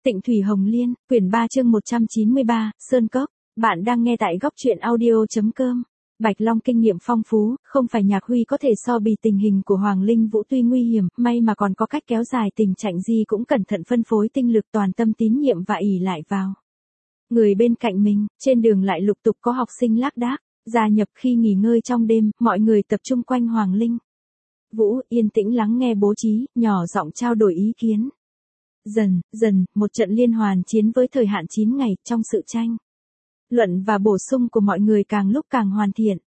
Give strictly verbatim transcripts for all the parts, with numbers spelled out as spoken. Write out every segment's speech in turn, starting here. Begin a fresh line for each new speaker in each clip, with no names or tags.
Tịnh Thủy Hồng Liên, quyển ba chương một trăm chín mươi ba, Sơn Cốc. Bạn đang nghe tại góc truyện audio chấm com. Bạch Long kinh nghiệm phong phú, không phải Nhạc Huy có thể so bì tình hình của Hoàng Linh Vũ tuy nguy hiểm, may mà còn có cách kéo dài tình trạng gì cũng cẩn thận phân phối tinh lực toàn tâm tín nhiệm và ỷ lại vào người bên cạnh mình. Trên đường lại lục tục có học sinh lác đác gia nhập. Khi nghỉ ngơi trong đêm, mọi người tập trung quanh Hoàng Linh Vũ, yên tĩnh lắng nghe bố trí, nhỏ giọng trao đổi ý kiến. Dần, dần, một trận liên hoàn chiến với thời hạn chín ngày, trong sự tranh luận và bổ sung của mọi người càng lúc càng hoàn thiện.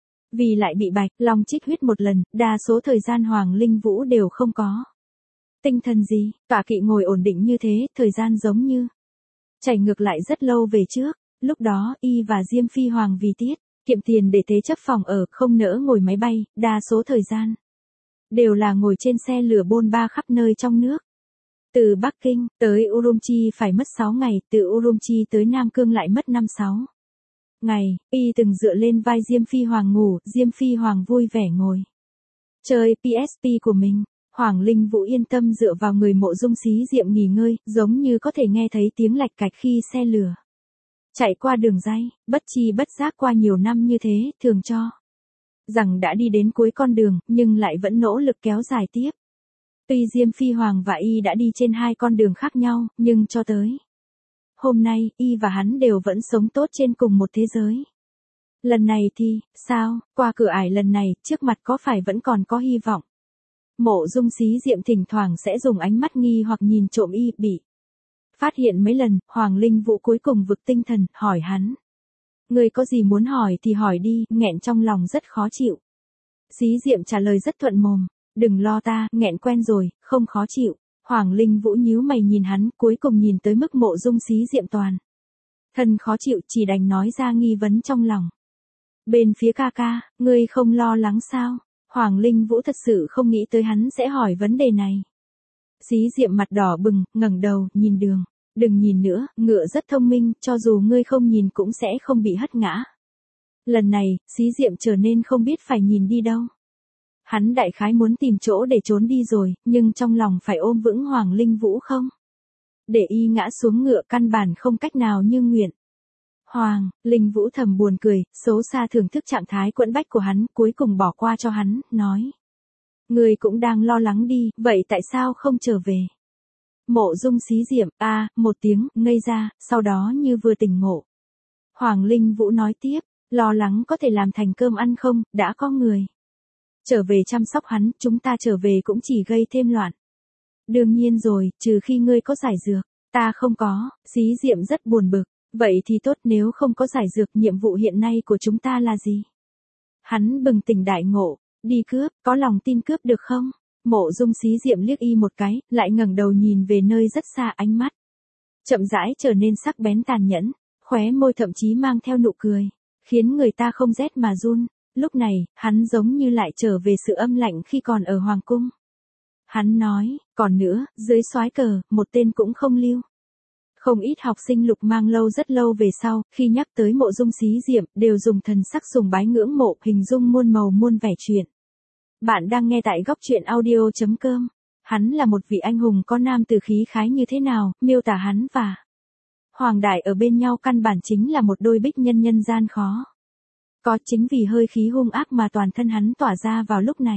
Vì lại bị Bạch Long trích huyết một lần, đa số thời gian Hoàng Linh Vũ đều không có tinh thần gì, tọa kỵ ngồi ổn định như thế, thời gian giống như chảy ngược lại rất lâu về trước. Lúc đó, y và Diêm Phi Hoàng vì tiết kiệm tiền để thế chấp phòng ở, không nỡ ngồi máy bay, đa số thời gian đều là ngồi trên xe lửa bôn ba khắp nơi trong nước. Từ Bắc Kinh tới Urumqi phải mất sáu ngày, từ Urumqi tới Nam Cương lại mất năm sáu ngày. Y từng dựa lên vai Diêm Phi Hoàng ngủ, Diêm Phi Hoàng vui vẻ ngồi chơi pê ét pê của mình. Hoàng Linh Vũ yên tâm dựa vào người Mộ Dung Xí Diệm nghỉ ngơi, giống như có thể nghe thấy tiếng lạch cạch khi xe lửa chạy qua đường ray. Bất chi bất giác qua nhiều năm như thế, thường cho rằng đã đi đến cuối con đường, nhưng lại vẫn nỗ lực kéo dài tiếp. Tuy Diêm Phi Hoàng và y đã đi trên hai con đường khác nhau, nhưng cho tới hôm nay, y và hắn đều vẫn sống tốt trên cùng một thế giới. Lần này thì, sao, qua cửa ải lần này, trước mặt có phải vẫn còn có hy vọng? Mộ Dung Xí Diệm thỉnh thoảng sẽ dùng ánh mắt nghi hoặc nhìn trộm y, bị phát hiện mấy lần. Hoàng Linh Vũ cuối cùng vực tinh thần, hỏi hắn. Người có gì muốn hỏi thì hỏi đi, nghẹn trong lòng rất khó chịu. Xí Diệm trả lời rất thuận mồm. Đừng lo ta, nghẹn quen rồi, không khó chịu. Hoàng Linh Vũ nhíu mày nhìn hắn, cuối cùng nhìn tới mức Mộ Dung Xí Diệm toàn thân khó chịu, chỉ đành nói ra nghi vấn trong lòng. Bên phía ca ca, ngươi không lo lắng sao? Hoàng Linh Vũ thật sự không nghĩ tới hắn sẽ hỏi vấn đề này. Xí Diệm mặt đỏ bừng, ngẩng đầu, nhìn đường. Đừng nhìn nữa, ngựa rất thông minh, cho dù ngươi không nhìn cũng sẽ không bị hất ngã. Lần này, Xí Diệm trở nên không biết phải nhìn đi đâu. Hắn đại khái muốn tìm chỗ để trốn đi rồi, nhưng trong lòng phải ôm vững Hoàng Linh Vũ không để y ngã xuống ngựa, căn bản không cách nào như nguyện. Hoàng Linh Vũ thầm buồn cười, xấu xa thưởng thức trạng thái quẫn bách của hắn, cuối cùng bỏ qua cho hắn, nói. Người cũng đang lo lắng đi, vậy tại sao không trở về? Mộ Dung Xí Diệm, a à, một tiếng, ngây ra, sau đó như vừa tỉnh ngộ. Hoàng Linh Vũ nói tiếp, lo lắng có thể làm thành cơm ăn không, đã có người trở về chăm sóc hắn, chúng ta trở về cũng chỉ gây thêm loạn. Đương nhiên rồi, trừ khi ngươi có giải dược, ta không có. Xí Diệm rất buồn bực, vậy thì tốt, nếu không có giải dược, nhiệm vụ hiện nay của chúng ta là gì? Hắn bừng tỉnh đại ngộ, đi cướp, có lòng tin cướp được không? Mộ Dung Xí Diệm liếc y một cái, lại ngẩng đầu nhìn về nơi rất xa, ánh mắt chậm rãi trở nên sắc bén tàn nhẫn, khóe môi thậm chí mang theo nụ cười, khiến người ta không rét mà run. Lúc này, hắn giống như lại trở về sự âm lạnh khi còn ở Hoàng Cung. Hắn nói, còn nữa, dưới soái cờ, một tên cũng không lưu. Không ít học sinh Lục Mang lâu rất lâu về sau, khi nhắc tới Mộ Dung Xí Diệm, đều dùng thần sắc sùng bái ngưỡng mộ, hình dung muôn màu muôn vẻ chuyện. Bạn đang nghe tại góc truyện audio chấm com. Hắn là một vị anh hùng có nam tử khí khái như thế nào, miêu tả hắn và Hoàng Đại ở bên nhau căn bản chính là một đôi bích nhân nhân gian khó. Có chính vì hơi khí hung ác mà toàn thân hắn tỏa ra vào lúc này.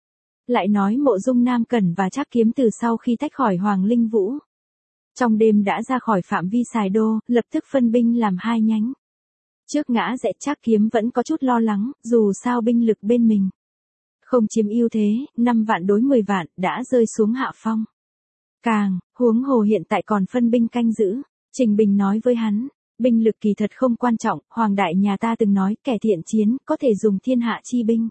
Lại nói Mộ Dung Nam Cẩn và Trác Kiếm từ sau khi tách khỏi Hoàng Linh Vũ, trong đêm đã ra khỏi phạm vi Sài Đô, lập tức phân binh làm hai nhánh. Trước ngã rẽ, Trác Kiếm vẫn có chút lo lắng, dù sao binh lực bên mình không chiếm ưu thế, năm vạn đối mười vạn, đã rơi xuống hạ phong. Càng, huống hồ hiện tại còn phân binh canh giữ. Trình Bình nói với hắn. Binh lực kỳ thật không quan trọng, Hoàng Đại nhà ta từng nói, kẻ thiện chiến, có thể dùng thiên hạ chi binh.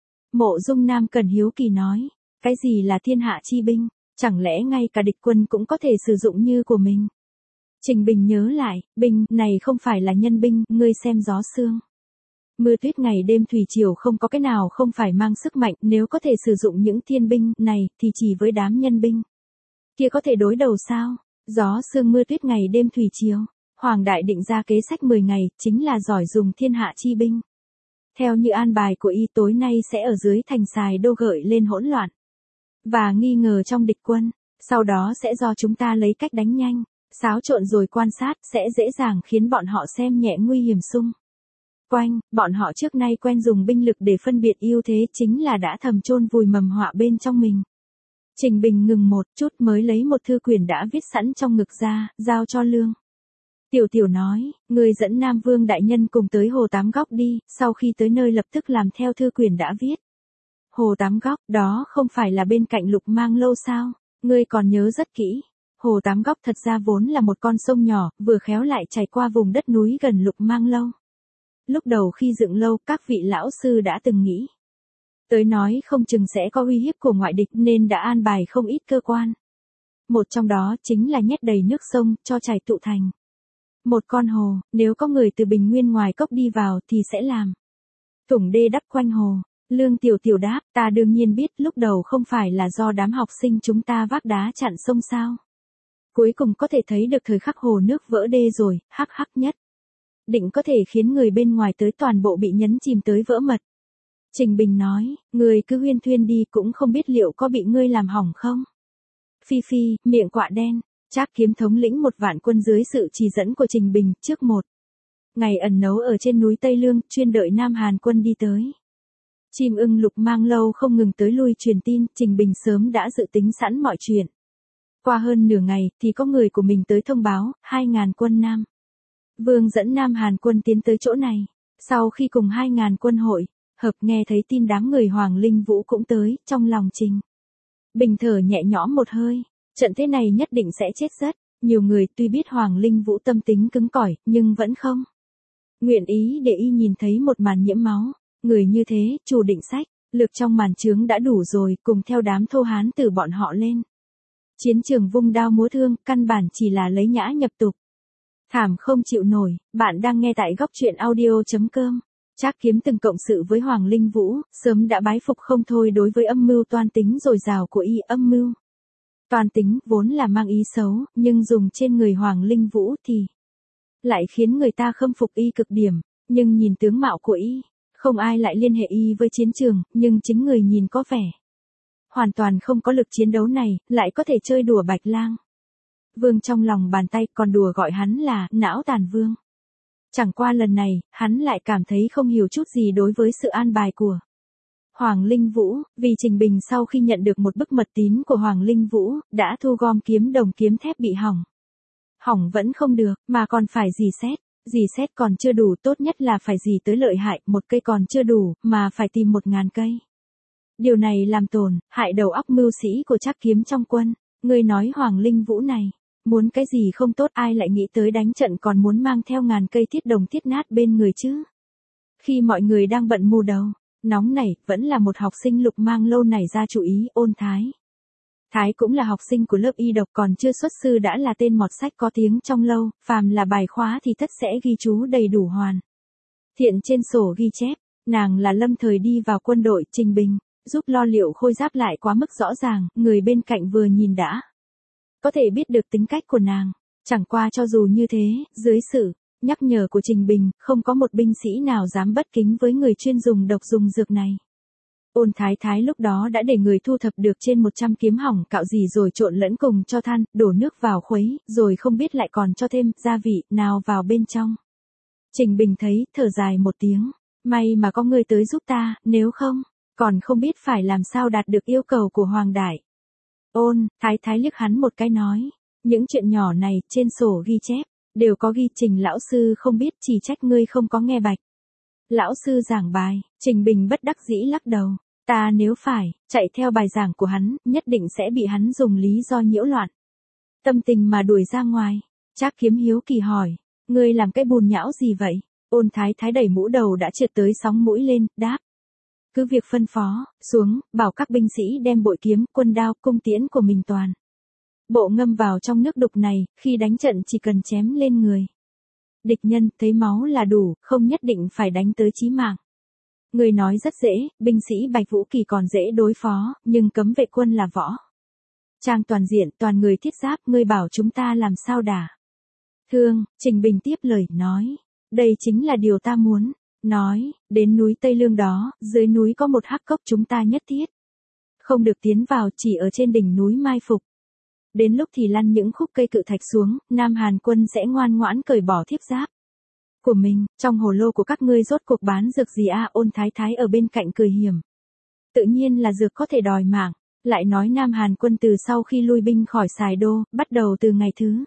Mộ Dung Nam Cẩn hiếu kỳ nói, cái gì là thiên hạ chi binh, chẳng lẽ ngay cả địch quân cũng có thể sử dụng như của mình? Trình Bình nhớ lại, binh này không phải là nhân binh, ngươi xem gió sương mưa tuyết ngày đêm thủy triều không có cái nào không phải mang sức mạnh, nếu có thể sử dụng những thiên binh này, thì chỉ với đám nhân binh kia có thể đối đầu sao? Gió sương mưa tuyết ngày đêm thủy triều. Hoàng Đại định ra kế sách mười ngày, chính là giỏi dùng thiên hạ chi binh. Theo như an bài của y, tối nay sẽ ở dưới thành Sài Đô gợi lên hỗn loạn và nghi ngờ trong địch quân, sau đó sẽ do chúng ta lấy cách đánh nhanh, Xáo trộn rồi quan sát sẽ dễ dàng khiến bọn họ xem nhẹ nguy hiểm xung quanh, bọn họ trước nay quen dùng binh lực để phân biệt ưu thế chính là đã thầm chôn vùi mầm họa bên trong mình. Trình Bình ngừng một chút mới lấy một thư quyển đã viết sẵn trong ngực ra, giao cho Lương. Tiểu Tiểu nói, người dẫn Nam Vương đại nhân cùng tới Hồ Tám Góc đi, sau khi tới nơi lập tức làm theo thư quyển đã viết. Hồ Tám Góc, đó không phải là bên cạnh Lục Mang Lâu sao, ngươi còn nhớ rất kỹ. Hồ Tám Góc thật ra vốn là một con sông nhỏ, vừa khéo lại chảy qua vùng đất núi gần Lục Mang Lâu. Lúc đầu khi dựng lâu, các vị lão sư đã từng nghĩ. Tới nói không chừng sẽ có uy hiếp của ngoại địch nên đã an bài không ít cơ quan. Một trong đó chính là nhét đầy nước sông, cho chảy tụ thành một con hồ, nếu có người từ bình nguyên ngoài cốc đi vào thì sẽ làm thủng đê đắp quanh hồ. Lương Tiểu Tiểu đáp, ta đương nhiên biết lúc đầu không phải là do đám học sinh chúng ta vác đá chặn sông sao. Cuối cùng có thể thấy được thời khắc hồ nước vỡ đê rồi, hắc hắc nhất. Định có thể khiến người bên ngoài tới toàn bộ bị nhấn chìm tới vỡ mật. Trình Bình nói, người cứ huyên thuyên đi cũng không biết liệu có bị ngươi làm hỏng không. Phi Phi, miệng quạ đen, Trác Kiếm thống lĩnh một vạn quân dưới sự chỉ dẫn của Trình Bình trước một ngày ẩn nấu ở trên núi Tây Lương, chuyên đợi Nam Hàn quân đi tới. Chim ưng Lục Mang Lâu không ngừng tới lui truyền tin, Trình Bình sớm đã dự tính sẵn mọi chuyện. Qua hơn nửa ngày thì có người của mình tới thông báo, hai ngàn quân Nam Vương dẫn Nam Hàn quân tiến tới chỗ này. Sau khi cùng hai ngàn quân hội hợp nghe thấy tin đám người Hoàng Linh Vũ cũng tới, trong lòng Trình Bình thở nhẹ nhõm một hơi, trận thế này nhất định sẽ chết rất nhiều người, tuy biết Hoàng Linh Vũ tâm tính cứng cỏi, nhưng vẫn không nguyện ý để y nhìn thấy một màn nhiễm máu. Người như thế, chủ định sách, lược trong màn trướng đã đủ rồi, cùng theo đám thô hán từ bọn họ lên chiến trường vung đao múa thương, căn bản chỉ là lấy nhã nhập tục. Thảm không chịu nổi. Bạn đang nghe tại góc truyện audio chấm com. Trác Kiếm từng cộng sự với Hoàng Linh Vũ, sớm đã bái phục không thôi đối với âm mưu toan tính dồi dào của y. Âm mưu toan tính vốn là mang ý xấu, nhưng dùng trên người Hoàng Linh Vũ thì lại khiến người ta khâm phục y cực điểm. Nhưng nhìn tướng mạo của y, không ai lại liên hệ y với chiến trường, nhưng chính người nhìn có vẻ hoàn toàn không có lực chiến đấu này, lại có thể chơi đùa Bạch Lang Vương trong lòng bàn tay, còn đùa gọi hắn là não tàn vương. Chẳng qua lần này, hắn lại cảm thấy không hiểu chút gì đối với sự an bài của Hoàng Linh Vũ, vì Trình Bình sau khi nhận được một bức mật tín của Hoàng Linh Vũ, đã thu gom kiếm đồng kiếm thép bị hỏng. Hỏng vẫn không được, mà còn phải dì xét. Dì xét còn chưa đủ, tốt nhất là phải dì tới lợi hại, một cây còn chưa đủ, mà phải tìm một ngàn cây. Điều này làm tổn hại đầu óc mưu sĩ của Trác Kiếm trong quân. Người nói Hoàng Linh Vũ này, muốn cái gì không tốt, ai lại nghĩ tới đánh trận còn muốn mang theo ngàn cây thiết đồng thiết nát bên người chứ. Khi mọi người đang bận mù đầu, nóng nảy, vẫn là một học sinh Lục Mang Lâu này ra chủ ý. Ôn Thái. Thái cũng là học sinh của lớp y độc, còn chưa xuất sư đã là tên mọt sách có tiếng trong lâu, phàm là bài khóa thì tất sẽ ghi chú đầy đủ hoàn thiện trên sổ ghi chép. Nàng là lâm thời đi vào quân đội. Trình Bình giúp lo liệu khôi giáp lại quá mức rõ ràng, người bên cạnh vừa nhìn đã có thể biết được tính cách của nàng. Chẳng qua cho dù như thế, dưới sự nhắc nhở của Trình Bình, không có một binh sĩ nào dám bất kính với người chuyên dùng độc dùng dược này. Ôn Thái Thái lúc đó đã để người thu thập được trên một trăm kiếm hỏng cạo gì rồi trộn lẫn cùng cho than, đổ nước vào khuấy, rồi không biết lại còn cho thêm gia vị nào vào bên trong. Trình Bình thấy, thở dài một tiếng, may mà có người tới giúp ta, nếu không, còn không biết phải làm sao đạt được yêu cầu của Hoàng Đại. Ôn Thái Thái liếc hắn một cái nói, những chuyện nhỏ này trên sổ ghi chép đều có ghi. Trình lão sư không biết, chỉ trách ngươi không có nghe Bạch lão sư giảng bài. Trình Bình bất đắc dĩ lắc đầu, ta nếu phải chạy theo bài giảng của hắn, nhất định sẽ bị hắn dùng lý do nhiễu loạn tâm tình mà đuổi ra ngoài. Trác Kiếm hiếu kỳ hỏi, ngươi làm cái bùn nhão gì vậy? Ôn Thái Thái đẩy mũ đầu đã trượt tới sóng mũi lên, đáp, cứ việc phân phó xuống, bảo các binh sĩ đem bội kiếm, quân đao, cung tiễn của mình toàn bộ ngâm vào trong nước đục này, khi đánh trận chỉ cần chém lên người địch nhân, thấy máu là đủ, không nhất định phải đánh tới chí mạng. Người nói rất dễ, binh sĩ Bạch Vũ Kỳ còn dễ đối phó, nhưng cấm vệ quân là võ trang toàn diện, toàn người thiết giáp, ngươi bảo chúng ta làm sao đả thương? Trình Bình tiếp lời nói, đây chính là điều ta muốn nói. Đến núi Tây Lương đó, dưới núi có một hắc cốc chúng ta nhất thiết không được tiến vào, chỉ ở trên đỉnh núi mai phục. Đến lúc thì lăn những khúc cây cự thạch xuống, Nam Hàn quân sẽ ngoan ngoãn cởi bỏ thiếp giáp của mình. Trong hồ lô của các ngươi rốt cuộc bán dược gì a? Ôn Thái Thái ở bên cạnh cười hiểm. Tự nhiên là dược có thể đòi mạng. Lại nói Nam Hàn quân từ sau khi lui binh khỏi Sài Đô, bắt đầu từ ngày thứ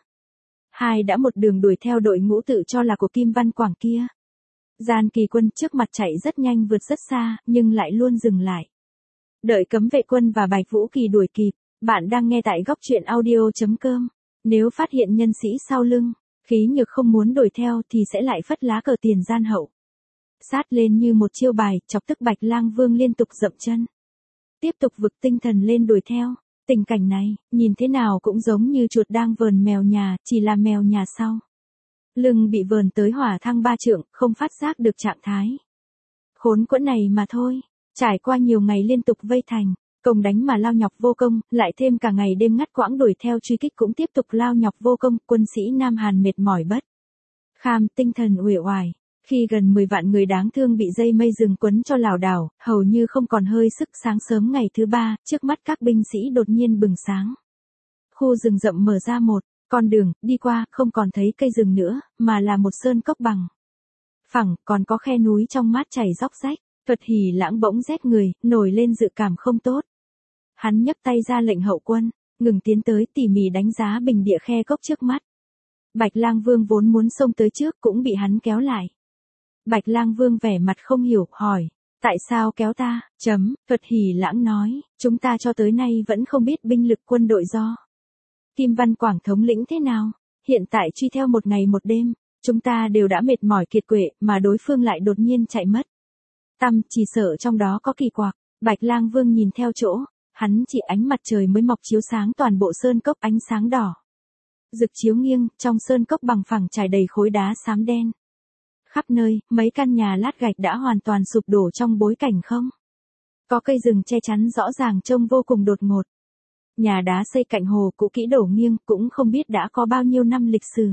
hai đã một đường đuổi theo đội ngũ tự cho là của Kim Văn Quảng kia. Gian Kỳ quân trước mặt chạy rất nhanh vượt rất xa, nhưng lại luôn dừng lại. Đợi Cấm Vệ quân và Bạch Vũ Kỳ đuổi kịp. Bạn đang nghe tại góc truyện audio.com. Nếu phát hiện nhân sĩ sau lưng, khí nhược không muốn đuổi theo thì sẽ lại phất lá cờ tiền gian hậu. Sát lên như một chiêu bài, chọc tức Bạch Lang Vương liên tục dậm chân. Tiếp tục vực tinh thần lên đuổi theo. Tình cảnh này, nhìn thế nào cũng giống như chuột đang vờn mèo nhà, chỉ là mèo nhà sau lưng bị vờn tới hỏa thang ba trượng, không phát giác được trạng thái khốn quẫn này mà thôi. Trải qua nhiều ngày liên tục vây thành, công đánh mà lao nhọc vô công, lại thêm cả ngày đêm ngắt quãng đuổi theo truy kích cũng tiếp tục lao nhọc vô công, quân sĩ Nam Hàn mệt mỏi bất kham, tinh thần uể oải. Khi gần mười vạn người đáng thương bị dây mây rừng quấn cho lảo đảo, hầu như không còn hơi sức, sáng sớm ngày thứ ba, trước mắt các binh sĩ đột nhiên bừng sáng. Khu rừng rậm mở ra một con đường, đi qua, không còn thấy cây rừng nữa, mà là một sơn cốc bằng phẳng, còn có khe núi trong mát chảy róc rách. Thuật Hỉ Lãng bỗng rét người, nổi lên dự cảm không tốt. Hắn nhấc tay ra lệnh hậu quân, ngừng tiến tới, tỉ mỉ đánh giá bình địa khe cốc trước mắt. Bạch Lang Vương vốn muốn xông tới trước cũng bị hắn kéo lại. Bạch Lang Vương vẻ mặt không hiểu, hỏi, tại sao kéo ta? Chấm, Thuật Hỉ Lãng nói, chúng ta cho tới nay vẫn không biết binh lực quân đội do Kim Văn Quảng thống lĩnh thế nào. Hiện tại truy theo một ngày một đêm, chúng ta đều đã mệt mỏi kiệt quệ, mà đối phương lại đột nhiên chạy mất. Tăm, chỉ sợ trong đó có kỳ quặc. Bạch Lang Vương nhìn theo chỗ, hắn chỉ ánh mặt trời mới mọc chiếu sáng toàn bộ sơn cốc, ánh sáng đỏ rực chiếu nghiêng, trong sơn cốc bằng phẳng trải đầy khối đá xám đen. Khắp nơi, mấy căn nhà lát gạch đã hoàn toàn sụp đổ trong bối cảnh không có cây rừng che chắn rõ ràng, trông vô cùng đột ngột. Nhà đá xây cạnh hồ cũ kỹ đổ nghiêng, cũng không biết đã có bao nhiêu năm lịch sử.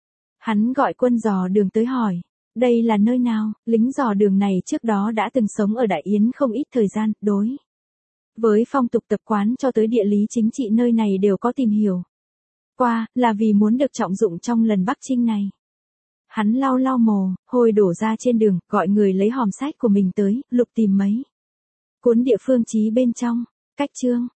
Hắn gọi quân dò đường tới hỏi, đây là nơi nào? Lính dò đường này trước đó đã từng sống ở Đại Yến không ít thời gian, đối với phong tục tập quán cho tới địa lý chính trị nơi này đều có tìm hiểu qua, là vì muốn được trọng dụng trong lần Bắc Chinh này. Hắn lau lau mồ hôi đổ ra trên đường, gọi người lấy hòm sách của mình tới, lục tìm mấy cuốn địa phương chí bên trong. Cách chương